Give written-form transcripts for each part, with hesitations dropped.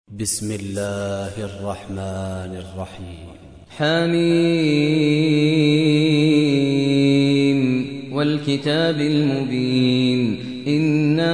بسم الله الرحمن الرحيم. حميم والكتاب المبين إنا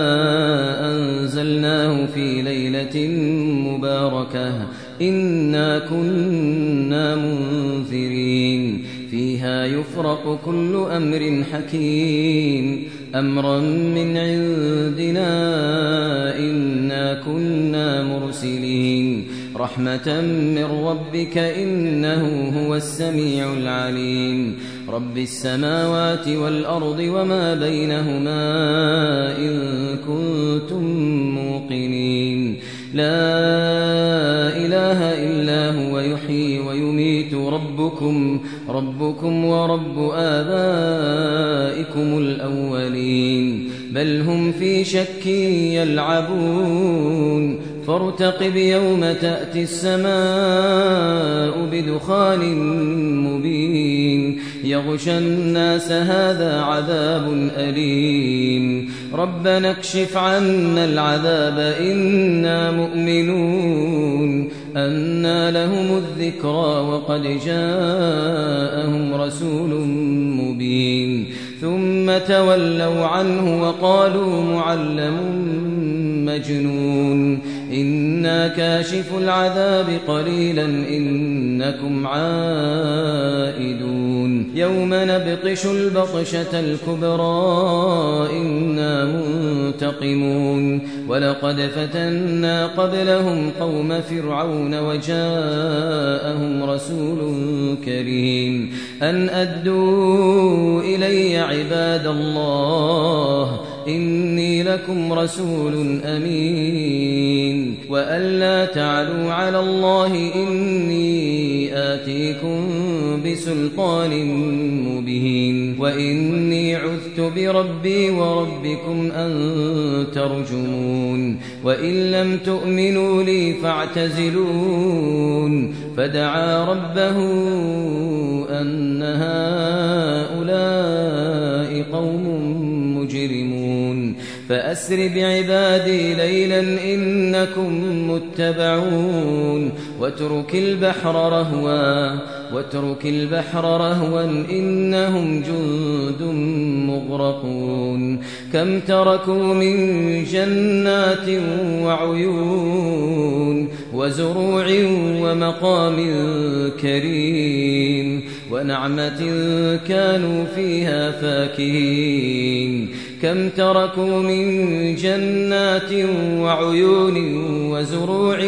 أنزلناه في ليلة مباركة إنا كنا منذرين فيها يفرق كل أمر حكيم أمرا من عندنا إنا كنا مرسلين رحمة من ربك إنه هو السميع العليم رب السماوات والأرض وما بينهما إن كنتم موقنين لا إله إلا هو يحيي ويميت ربكم ورب آبائكم الأولين بل هم في شك يلعبون فارتقب يوم تأتي السماء بدخان مبين يغشى الناس هذا عذاب أليم ربنا اكشف عنا العذاب إنا مؤمنون أنى لهم الذكرى وقد جاءهم رسول مبين ثم تولوا عنه وقالوا معلم مجنون إنا كاشف العذاب قليلا إنكم عائدون يوم نبطش البطشة الكبرى إنا منتقمون ولقد فتنا قبلهم قوم فرعون وجاءهم رسول كريم أن أدوا إلي عباد الله إني لكم رسول أمين وأن لا تعلوا على الله إني آتيكم بسلطان مبين وإني عذت بربي وربكم أن ترجمون وإن لم تؤمنوا لي فاعتزلون فدعا ربه أن هؤلاء قوم مجرمون فأسر بعبادي ليلا إنكم متبعون واترك البحر رهوا إنهم جند مغرقون كم تركوا من جنات وعيون وزروع ومقام كريم ونعمة كانوا فيها فاكهين كم تركوا من جنات وعيون وزروع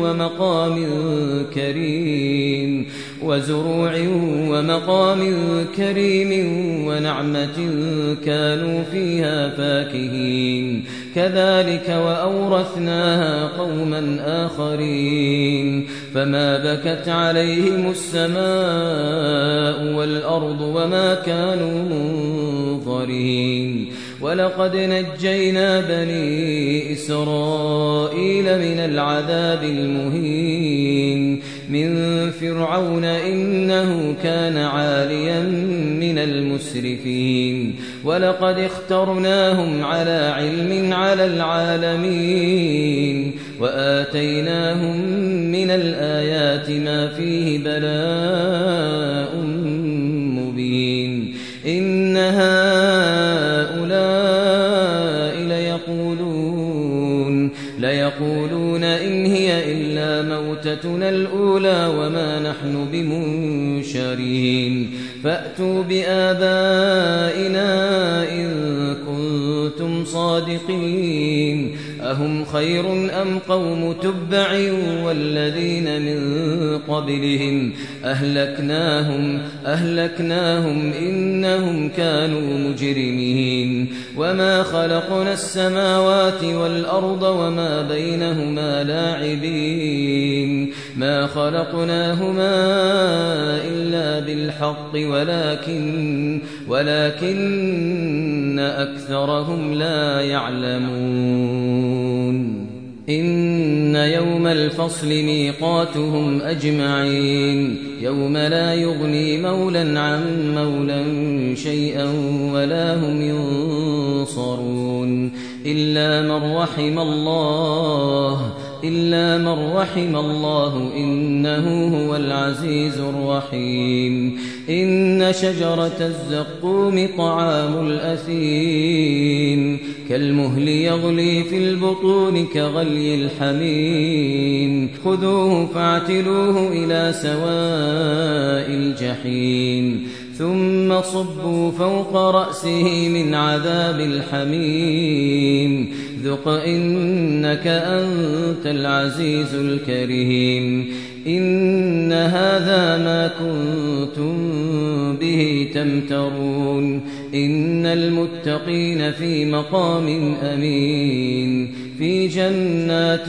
ومقام كريم ونعمة كانوا فيها فاكهين كذلك وأورثناها قوما آخرين فما بكت عليهم السماء والأرض وما كانوا منظرين ولقد نجينا بني إسرائيل من العذاب المهين من فرعون إنه كان عاليا من المسرفين ولقد اخترناهم على علم على العالمين وآتيناهم من الآيات ما فيه بلاء مبين إن هؤلاء ليقولون إن هي إلا موتتنا الأولى وما نحن بمنشرين فأتوا بآبائنا إن كنتم صادقين أهم خير أم قوم تبع والذين من قبلهم أهلكناهم إنهم كانوا مجرمين وما خلقنا السماوات والأرض وما بينهما لاعبين ما خلقناهما إلا بالحق ولكن أكثرهم لا يعلمون إن يوم الفصل ميقاتهم أجمعين يوم لا يغني مولا عن مولا شيئا ولا هم ينصرون إلا من رحم الله إلا من رحم الله إنه هو العزيز الرحيم إن شجرة الزقوم طعام الأثيم كالمهل يغلي في البطون كغلي الحميم خذوه فاعتلوه إلى سواء الجحيم ثم صبوا فوق رأسه من عذاب الحميم ذق إنك أنت العزيز الكريم إن هذا ما كنتم به تمترون إن المتقين في مقام أمين في جنات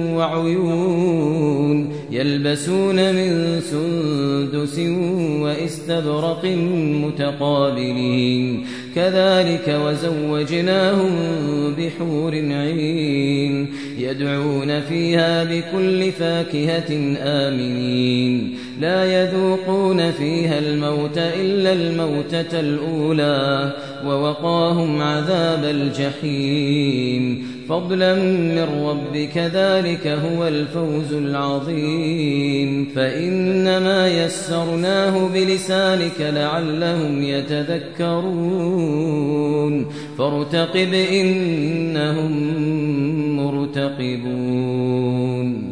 وعيون يلبسون من سندس وإستبرق متقابلين كذلك وزوجناهم بحور عين يدعون فيها بكل فاكهة آمنين لا يذوقون فيها الموت إلا الموتة الأولى ووقاهم عذاب الجحيم فضلا من ربك ذلك هو الفوز العظيم فإنما يسرناه بلسانك لعلهم يتذكرون فارتقب إنهم مرتقبون